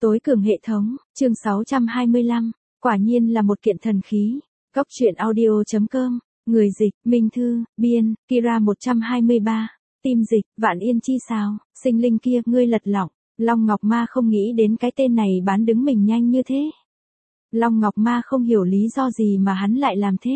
Tối cường hệ thống, chương 625, quả nhiên là một kiện thần khí. Góc truyện audio.com, người dịch, Minh Thư, biên, Kira 123, tim dịch, Vạn Yên chi sao, sinh linh kia, ngươi lật lọng. Long Ngọc Ma không nghĩ đến cái tên này bán đứng mình nhanh như thế. Long Ngọc Ma không hiểu lý do gì mà hắn lại làm thế.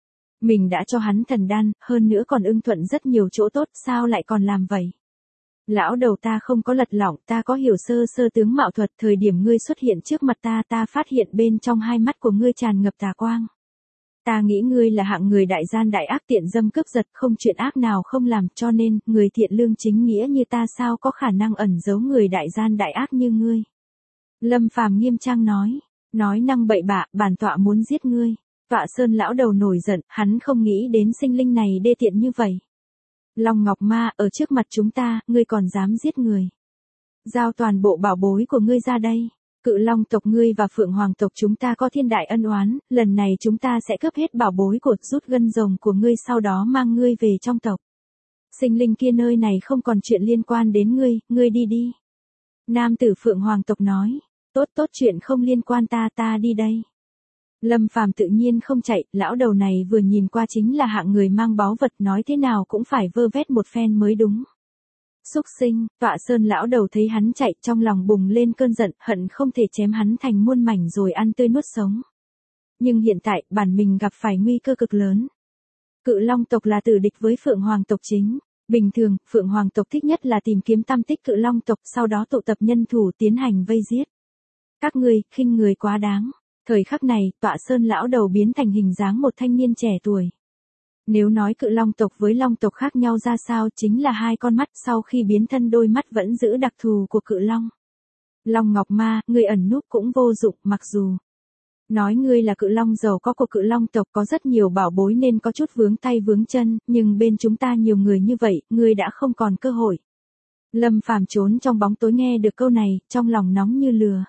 Mình đã cho hắn thần đan, hơn nữa còn ưng thuận rất nhiều chỗ tốt, sao lại còn làm vậy? Lão đầu, ta không có lật lọng, ta có hiểu sơ sơ tướng mạo thuật. Thời điểm ngươi xuất hiện trước mặt ta phát hiện bên trong hai mắt của ngươi tràn ngập tà quang. Ta nghĩ ngươi là hạng người đại gian đại ác, tiện dâm cướp giật, không chuyện ác nào không làm, cho nên, người thiện lương chính nghĩa như ta sao có khả năng ẩn giấu người đại gian đại ác như ngươi. Lâm Phàm nghiêm trang nói năng bậy bạ, bản tọa muốn giết ngươi. Tọa Sơn lão đầu nổi giận, hắn không nghĩ đến sinh linh này đê tiện như vậy. Long Ngọc Ma, ở trước mặt chúng ta, ngươi còn dám giết người. Giao toàn bộ bảo bối của ngươi ra đây. Cự Long tộc ngươi và Phượng Hoàng tộc chúng ta có thiên đại ân oán, lần này chúng ta sẽ cướp hết bảo bối của, rút gân rồng của ngươi, sau đó mang ngươi về trong tộc. Sinh linh kia nơi này không còn chuyện liên quan đến ngươi đi đi. Nam tử Phượng Hoàng tộc nói, tốt chuyện không liên quan ta đi đây. Lâm Phàm tự nhiên không chạy, lão đầu này vừa nhìn qua chính là hạng người mang báu vật, nói thế nào cũng phải vơ vét một phen mới đúng. Xúc sinh, Tọa Sơn lão đầu thấy hắn chạy, trong lòng bùng lên cơn giận, hận không thể chém hắn thành muôn mảnh rồi ăn tươi nuốt sống. Nhưng hiện tại, bản mình gặp phải nguy cơ cực lớn. Cự Long tộc là tử địch với Phượng Hoàng tộc chính. Bình thường, Phượng Hoàng tộc thích nhất là tìm kiếm tăm tích Cự Long tộc, sau đó tụ tập nhân thủ tiến hành vây giết. Các ngươi, khinh người quá đáng. Thời khắc này, Tọa Sơn lão đầu biến thành hình dáng một thanh niên trẻ tuổi. Nếu nói Cự Long tộc với Long tộc khác nhau ra sao, chính là hai con mắt, sau khi biến thân đôi mắt vẫn giữ đặc thù của Cự Long. Long Ngọc Ma, ngươi ẩn núp cũng vô dụng, mặc dù nói ngươi là Cự Long giàu có của Cự Long tộc, có rất nhiều bảo bối nên có chút vướng tay vướng chân, nhưng bên chúng ta nhiều người như vậy, ngươi đã không còn cơ hội. Lâm Phàm trốn trong bóng tối nghe được câu này, trong lòng nóng như lửa.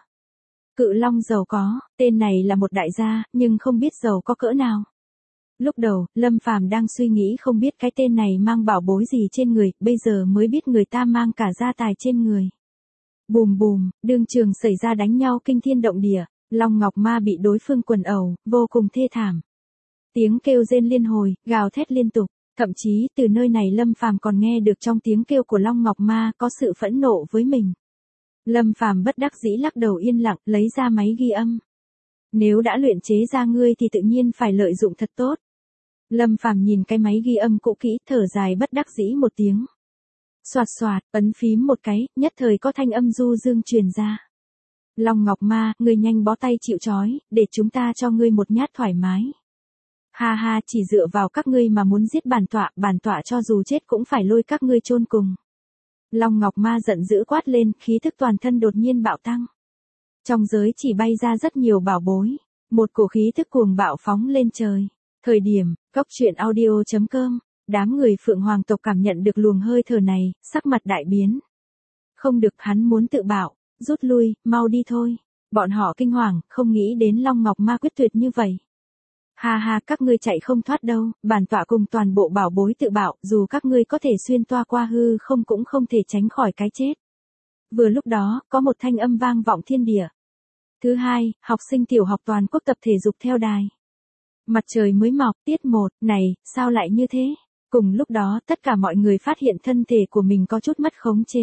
Cự Long giàu có, tên này là một đại gia, nhưng không biết giàu có cỡ nào. Lúc đầu, Lâm Phàm đang suy nghĩ không biết cái tên này mang bảo bối gì trên người, bây giờ mới biết người ta mang cả gia tài trên người. Bùm bùm, đương trường xảy ra đánh nhau kinh thiên động địa, Long Ngọc Ma bị đối phương quần ẩu, vô cùng thê thảm. Tiếng kêu rên liên hồi, gào thét liên tục, thậm chí từ nơi này Lâm Phàm còn nghe được trong tiếng kêu của Long Ngọc Ma có sự phẫn nộ với mình. Lâm Phàm bất đắc dĩ lắc đầu yên lặng, lấy ra máy ghi âm. Nếu đã luyện chế ra ngươi thì tự nhiên phải lợi dụng thật tốt. Lâm Phàm nhìn cái máy ghi âm cũ kỹ, thở dài bất đắc dĩ một tiếng. Soạt soạt, ấn phím một cái, nhất thời có thanh âm du dương truyền ra. Long Ngọc Ma, ngươi nhanh bó tay chịu trói, để chúng ta cho ngươi một nhát thoải mái. Ha ha, chỉ dựa vào các ngươi mà muốn giết bản tọa cho dù chết cũng phải lôi các ngươi chôn cùng. Long Ngọc Ma giận dữ quát lên, khí thức toàn thân đột nhiên bạo tăng. Trong giới chỉ bay ra rất nhiều bảo bối, một cổ khí thức cuồng bạo phóng lên trời. Thời điểm, góc truyện audio.com, đám người Phượng Hoàng tộc cảm nhận được luồng hơi thở này, sắc mặt đại biến. Không được, hắn muốn tự bạo, rút lui, mau đi thôi. Bọn họ kinh hoàng, không nghĩ đến Long Ngọc Ma quyết tuyệt như vậy. Ha ha, các ngươi chạy không thoát đâu, bản tọa cùng toàn bộ bảo bối tự bạo, dù các ngươi có thể xuyên toa qua hư không cũng không thể tránh khỏi cái chết. Vừa lúc đó, có một thanh âm vang vọng thiên địa. Thứ hai, học sinh tiểu học toàn quốc tập thể dục theo đài. Mặt trời mới mọc, tiết 1, này, sao lại như thế? Cùng lúc đó, tất cả mọi người phát hiện thân thể của mình có chút mất khống chế.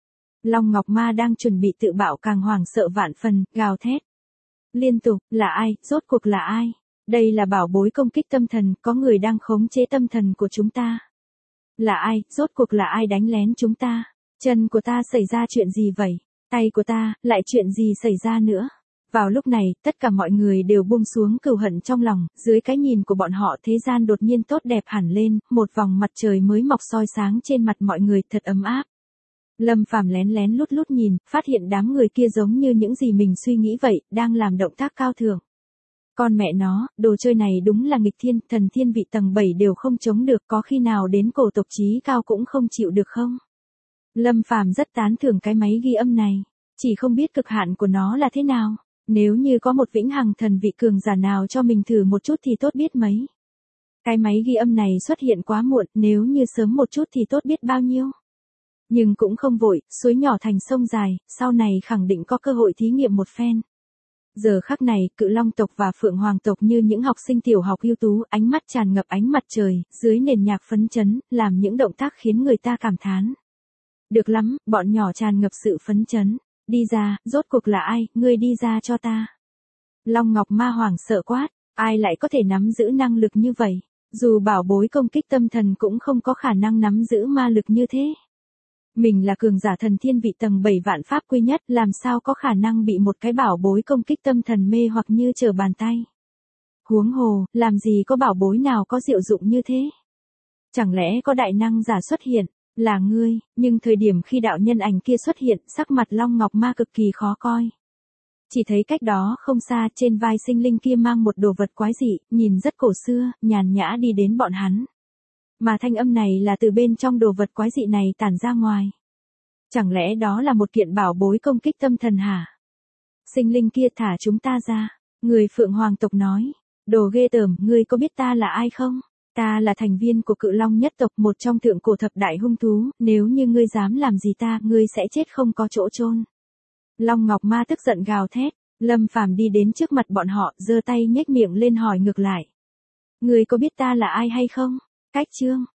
Long Ngọc Ma đang chuẩn bị tự bạo càng hoảng sợ vạn phần, gào thét liên tục, là ai, rốt cuộc là ai? Đây là bảo bối công kích tâm thần, có người đang khống chế tâm thần của chúng ta. Là ai, rốt cuộc là ai đánh lén chúng ta? Chân của ta xảy ra chuyện gì vậy? Tay của ta, lại chuyện gì xảy ra nữa? Vào lúc này, tất cả mọi người đều buông xuống cừu hận trong lòng, dưới cái nhìn của bọn họ thế gian đột nhiên tốt đẹp hẳn lên, một vòng mặt trời mới mọc soi sáng trên mặt mọi người thật ấm áp. Lâm Phàm lén lén lút lút nhìn, phát hiện đám người kia giống như những gì mình suy nghĩ vậy, đang làm động tác cao thượng. Con mẹ nó, đồ chơi này đúng là nghịch thiên, thần thiên vị tầng 7 đều không chống được, có khi nào đến cổ tộc chí cao cũng không chịu được không? Lâm Phàm rất tán thưởng cái máy ghi âm này, chỉ không biết cực hạn của nó là thế nào. Nếu như có một vĩnh hằng thần vị cường giả nào cho mình thử một chút thì tốt biết mấy. Cái máy ghi âm này xuất hiện quá muộn, nếu như sớm một chút thì tốt biết bao nhiêu. Nhưng cũng không vội, suối nhỏ thành sông dài, sau này khẳng định có cơ hội thí nghiệm một phen. Giờ khắc này, Cự Long tộc và Phượng Hoàng tộc như những học sinh tiểu học ưu tú, ánh mắt tràn ngập ánh mặt trời, dưới nền nhạc phấn chấn, làm những động tác khiến người ta cảm thán. Được lắm, bọn nhỏ tràn ngập sự phấn chấn. Đi ra, rốt cuộc là ai, ngươi đi ra cho ta. Long Ngọc Ma hoảng sợ quát, ai lại có thể nắm giữ năng lực như vậy? Dù bảo bối công kích tâm thần cũng không có khả năng nắm giữ ma lực như thế. Mình là cường giả thần thiên vị tầng 7 vạn pháp quy nhất, làm sao có khả năng bị một cái bảo bối công kích tâm thần mê hoặc như trở bàn tay. Huống hồ, làm gì có bảo bối nào có diệu dụng như thế? Chẳng lẽ có đại năng giả xuất hiện, là ngươi, nhưng thời điểm khi đạo nhân ảnh kia xuất hiện, sắc mặt Long Ngọc Ma cực kỳ khó coi. Chỉ thấy cách đó không xa, trên vai sinh linh kia mang một đồ vật quái dị, nhìn rất cổ xưa, nhàn nhã đi đến bọn hắn. Mà thanh âm này là từ bên trong đồ vật quái dị này tản ra ngoài. Chẳng lẽ đó là một kiện bảo bối công kích tâm thần hả? Sinh linh kia thả chúng ta ra. Người Phượng Hoàng tộc nói. Đồ ghê tởm, ngươi có biết ta là ai không? Ta là thành viên của Cự Long nhất tộc, một trong thượng cổ thập đại hung thú, nếu như ngươi dám làm gì ta, ngươi sẽ chết không có chỗ chôn. Long Ngọc Ma tức giận gào thét, Lâm Phàm đi đến trước mặt bọn họ, giơ tay nhếch miệng lên hỏi ngược lại. Ngươi có biết ta là ai hay không? Cách chương